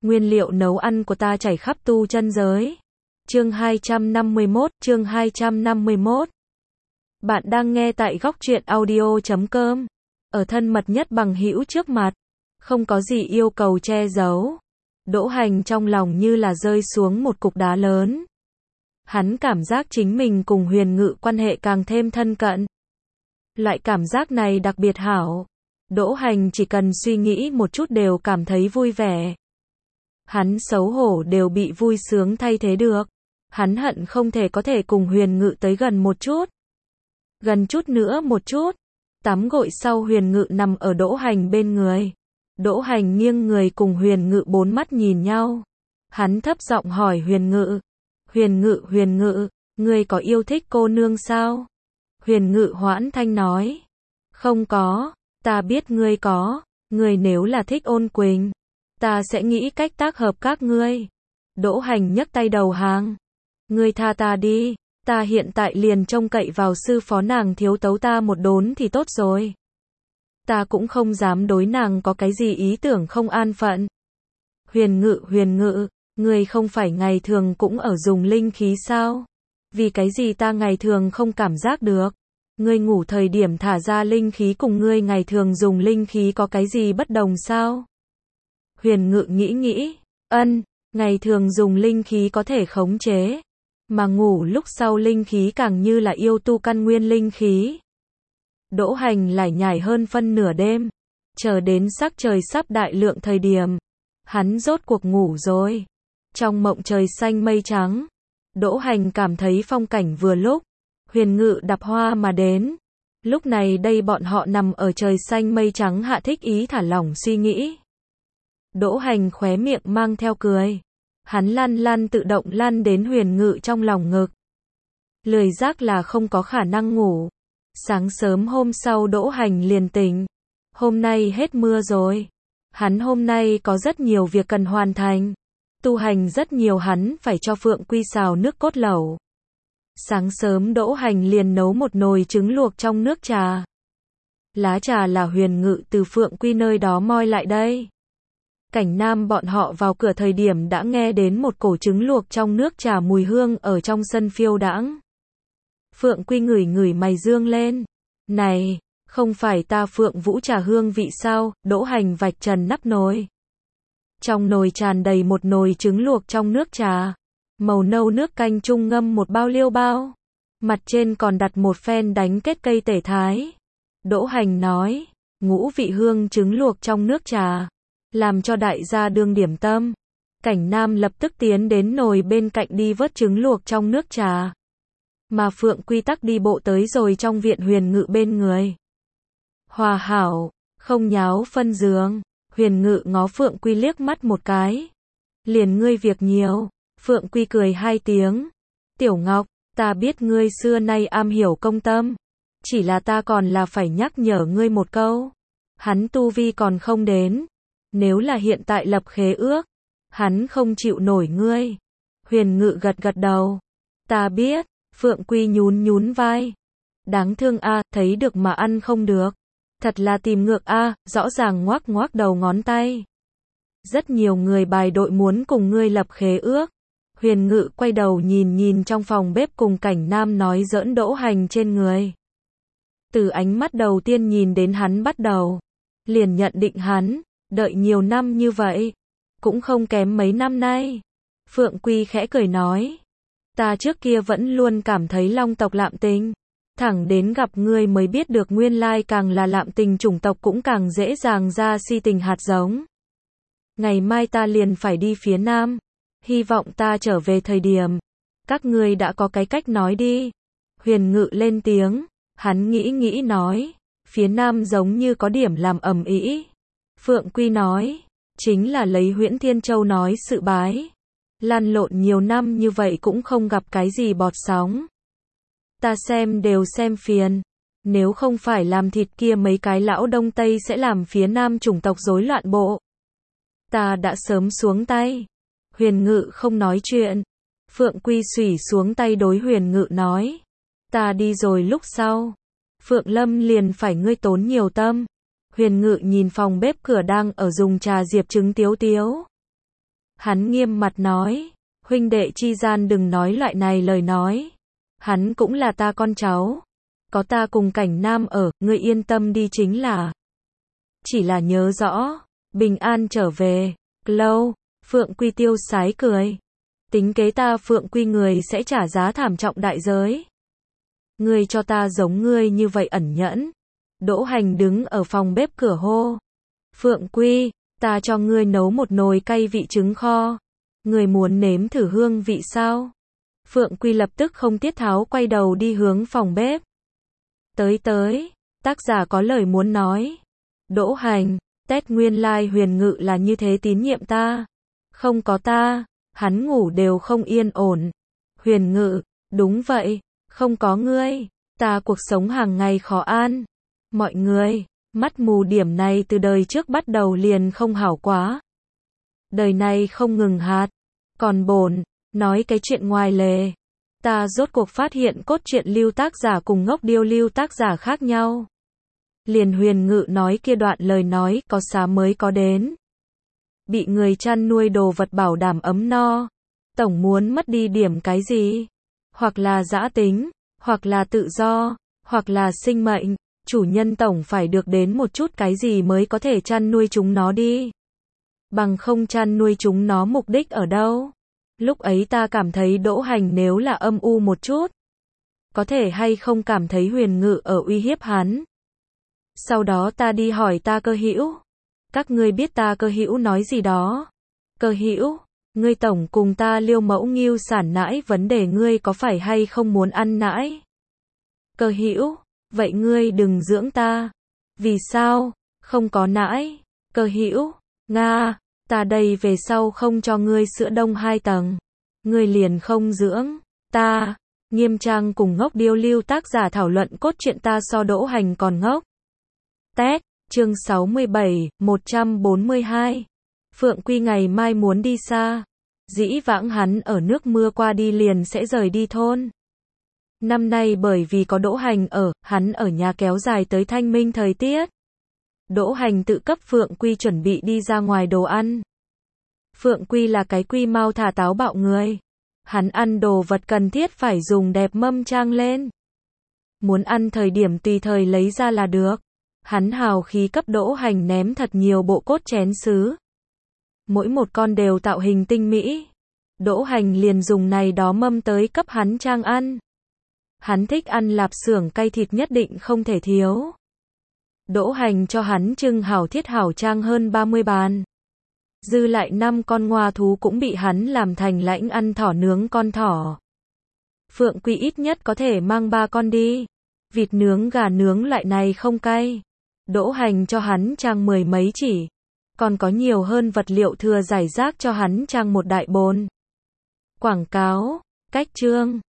Nguyên liệu nấu ăn của ta chảy khắp tu chân giới. Chương 251. Bạn đang nghe tại góc truyện audio.com. Ở thân mật nhất bằng hữu trước mặt, không có gì yêu cầu che giấu. Đỗ Hành trong lòng như là rơi xuống một cục đá lớn. Hắn cảm giác chính mình cùng Huyền Ngự quan hệ càng thêm thân cận. Loại cảm giác này đặc biệt hảo. Đỗ Hành chỉ cần suy nghĩ một chút đều cảm thấy vui vẻ. Hắn xấu hổ đều bị vui sướng thay thế được. Hắn hận không thể có thể cùng Huyền Ngự tới gần một chút. Gần chút nữa một chút. Tắm gội sau Huyền Ngự nằm ở Đỗ Hành bên người. Đỗ Hành nghiêng người cùng Huyền Ngự bốn mắt nhìn nhau. Hắn thấp giọng hỏi Huyền Ngự. Huyền Ngự, ngươi có yêu thích cô nương sao? Huyền Ngự hoãn thanh nói. Không có, ta biết ngươi có. Ngươi nếu là thích Ôn Quỳnh, ta sẽ nghĩ cách tác hợp các ngươi. Đỗ Hành nhấc tay đầu hàng. Ngươi tha ta đi, ta hiện tại liền trông cậy vào sư phó nàng thiếu tấu ta một đốn thì tốt rồi. Ta cũng không dám đối nàng có cái gì ý tưởng không an phận. Huyền Ngự, ngươi không phải ngày thường cũng ở dùng linh khí sao? Vì cái gì ta ngày thường không cảm giác được? Ngươi ngủ thời điểm thả ra linh khí cùng ngươi ngày thường dùng linh khí có cái gì bất đồng sao? Huyền Ngự nghĩ, ngày thường dùng linh khí có thể khống chế, mà ngủ lúc sau linh khí càng như là yêu tu căn nguyên linh khí. Đỗ Hành lải nhải hơn phân nửa đêm, chờ đến sắc trời sắp đại lượng thời điểm, hắn rốt cuộc ngủ rồi. Trong mộng trời xanh mây trắng, Đỗ Hành cảm thấy phong cảnh vừa lúc, Huyền Ngự đạp hoa mà đến. Lúc này đây bọn họ nằm ở trời xanh mây trắng hạ thích ý thả lỏng suy nghĩ. Đỗ Hành khóe miệng mang theo cười. Hắn lăn tự động lăn đến Huyền Ngự trong lòng ngực. Lười giác là không có khả năng ngủ. Sáng sớm hôm sau Đỗ Hành liền tỉnh. Hôm nay hết mưa rồi. Hắn hôm nay có rất nhiều việc cần hoàn thành. Tu hành rất nhiều, hắn phải cho Phượng Quy xào nước cốt lẩu. Sáng sớm Đỗ Hành liền nấu một nồi trứng luộc trong nước trà. Lá trà là Huyền Ngự từ Phượng Quy nơi đó moi lại đây. Cảnh Nam bọn họ vào cửa thời điểm đã nghe đến một cổ trứng luộc trong nước trà mùi hương ở trong sân phiêu đãng. Phượng Quy ngửi mày dương lên. Này, không phải ta Phượng Vũ trà hương vị sao? Đỗ Hành vạch trần nắp nồi. Trong nồi tràn đầy một nồi trứng luộc trong nước trà. Màu nâu nước canh chung ngâm một bao liêu bao. Mặt trên còn đặt một phen đánh kết cây tể thái. Đỗ Hành nói, ngũ vị hương trứng luộc trong nước trà, làm cho đại gia đương điểm tâm. Cảnh Nam lập tức tiến đến nồi bên cạnh đi vớt trứng luộc trong nước trà. Mà Phượng Quy tắc đi bộ tới rồi trong viện Huyền Ngự bên người. Hòa hảo, không nháo phân giường. Huyền Ngự ngó Phượng Quy liếc mắt một cái. Liền ngươi việc nhiều. Phượng Quy cười hai tiếng. Tiểu Ngọc, ta biết ngươi xưa nay am hiểu công tâm. Chỉ là ta còn là phải nhắc nhở ngươi một câu. Hắn tu vi còn không đến. Nếu là hiện tại lập khế ước, hắn không chịu nổi ngươi. Huyền Ngự gật đầu. Ta biết. Phượng Quy nhún vai. Đáng thương a, thấy được mà ăn không được. Thật là tìm ngược a, rõ ràng ngoác đầu ngón tay. Rất nhiều người bài đội muốn cùng ngươi lập khế ước. Huyền Ngự quay đầu nhìn trong phòng bếp cùng Cảnh Nam nói giỡn Đỗ Hành trên người. Từ ánh mắt đầu tiên nhìn đến hắn bắt đầu, liền nhận định hắn, đợi nhiều năm như vậy, cũng không kém mấy năm nay. Phượng Quy khẽ cười nói, ta trước kia vẫn luôn cảm thấy Long tộc lạm tình, thẳng đến gặp ngươi mới biết được nguyên lai càng là lạm tình chủng tộc cũng càng dễ dàng ra si tình hạt giống. Ngày mai ta liền phải đi phía Nam, hy vọng ta trở về thời điểm, các ngươi đã có cái cách nói đi. Huyền Ngự lên tiếng, hắn nghĩ nói, phía Nam giống như có điểm làm ầm ĩ. Phượng Quy nói, chính là lấy Huyễn Thiên Châu nói sự bái. Lăn lộn nhiều năm như vậy cũng không gặp cái gì bọt sóng. Ta xem đều xem phiền. Nếu không phải làm thịt kia mấy cái lão Đông Tây sẽ làm phía Nam chủng tộc rối loạn bộ. Ta đã sớm xuống tay. Huyền Ngự không nói chuyện. Phượng Quy xủy xuống tay đối Huyền Ngự nói. Ta đi rồi lúc sau. Phượng Lâm liền phải ngươi tốn nhiều tâm. Huyền Ngự nhìn phòng bếp cửa đang ở dùng trà diệp trứng tiếu. Hắn nghiêm mặt nói, huynh đệ chi gian đừng nói loại này lời nói. Hắn cũng là ta con cháu. Có ta cùng Cảnh Nam ở, ngươi yên tâm đi chính là. Chỉ là nhớ rõ, bình an trở về. Lâu, Phượng Quy tiêu sái cười. Tính kế ta Phượng Quy người sẽ trả giá thảm trọng đại giới. Ngươi cho ta giống ngươi như vậy ẩn nhẫn. Đỗ Hành đứng ở phòng bếp cửa hô. Phượng Quy, ta cho ngươi nấu một nồi cay vị trứng kho. Ngươi muốn nếm thử hương vị sao? Phượng Quy lập tức không tiết tháo quay đầu đi hướng phòng bếp. Tới, tác giả có lời muốn nói. Đỗ Hành, Tết nguyên lai Huyền Ngự là như thế tín nhiệm ta. Không có ta, hắn ngủ đều không yên ổn. Huyền Ngự, đúng vậy, không có ngươi, ta cuộc sống hàng ngày khó an. Mọi người, mắt mù điểm này từ đời trước bắt đầu liền không hảo quá. Đời này không ngừng hạt, còn bổn, nói cái chuyện ngoài lề. Ta rốt cuộc phát hiện cốt truyện lưu tác giả cùng ngốc điêu lưu tác giả khác nhau. Liền Huyền Ngự nói kia đoạn lời nói có xá mới có đến. Bị người chăn nuôi đồ vật bảo đảm ấm no. Tổng muốn mất đi điểm cái gì? Hoặc là dã tính, hoặc là tự do, hoặc là sinh mệnh. Chủ nhân tổng phải được đến một chút cái gì mới có thể chăn nuôi chúng nó đi. Bằng không chăn nuôi chúng nó mục đích ở đâu? Lúc ấy ta cảm thấy Đỗ Hành nếu là âm u một chút. Có thể hay không cảm thấy Huyền Ngự ở uy hiếp hắn. Sau đó ta đi hỏi ta Cơ Hữu. Các ngươi biết ta Cơ Hữu nói gì đó? Cơ Hữu, ngươi tổng cùng ta liêu mẫu ngưu sản nãi vấn đề ngươi có phải hay không muốn ăn nãi? Cơ Hữu, vậy ngươi đừng dưỡng ta. Vì sao? Không có nãi. Cơ Hữu, Nga, ta đây về sau không cho ngươi sữa đông 2 tầng. Ngươi liền không dưỡng ta. Nghiêm trang cùng ngốc điêu lưu tác giả thảo luận cốt truyện ta so Đỗ Hành còn ngốc. Tết, chương 67, 142. Phượng Quy ngày mai muốn đi xa. Dĩ vãng hắn ở nước mưa qua đi liền sẽ rời đi thôn. Năm nay bởi vì có Đỗ Hành ở, hắn ở nhà kéo dài tới thanh minh thời tiết. Đỗ Hành tự cấp Phượng Quy chuẩn bị đi ra ngoài đồ ăn. Phượng Quy là cái quy mau thả táo bạo người. Hắn ăn đồ vật cần thiết phải dùng đẹp mâm trang lên. Muốn ăn thời điểm tùy thời lấy ra là được. Hắn hào khí cấp Đỗ Hành ném thật nhiều bộ cốt chén sứ. Mỗi một con đều tạo hình tinh mỹ. Đỗ Hành liền dùng này đó mâm tới cấp hắn trang ăn. Hắn thích ăn lạp xưởng cay thịt nhất định không thể thiếu. Đỗ Hành cho hắn trưng hảo thiết hảo trang hơn 30 bàn. Dư lại 5 con ngoa thú cũng bị hắn làm thành lãnh ăn thỏ nướng con thỏ. Phượng Quy ít nhất có thể mang 3 con đi. Vịt nướng gà nướng loại này không cay. Đỗ Hành cho hắn trang 10 mấy chỉ. Còn có nhiều hơn vật liệu thừa rải rác cho hắn trang một đại bồn. Quảng cáo, cách chương.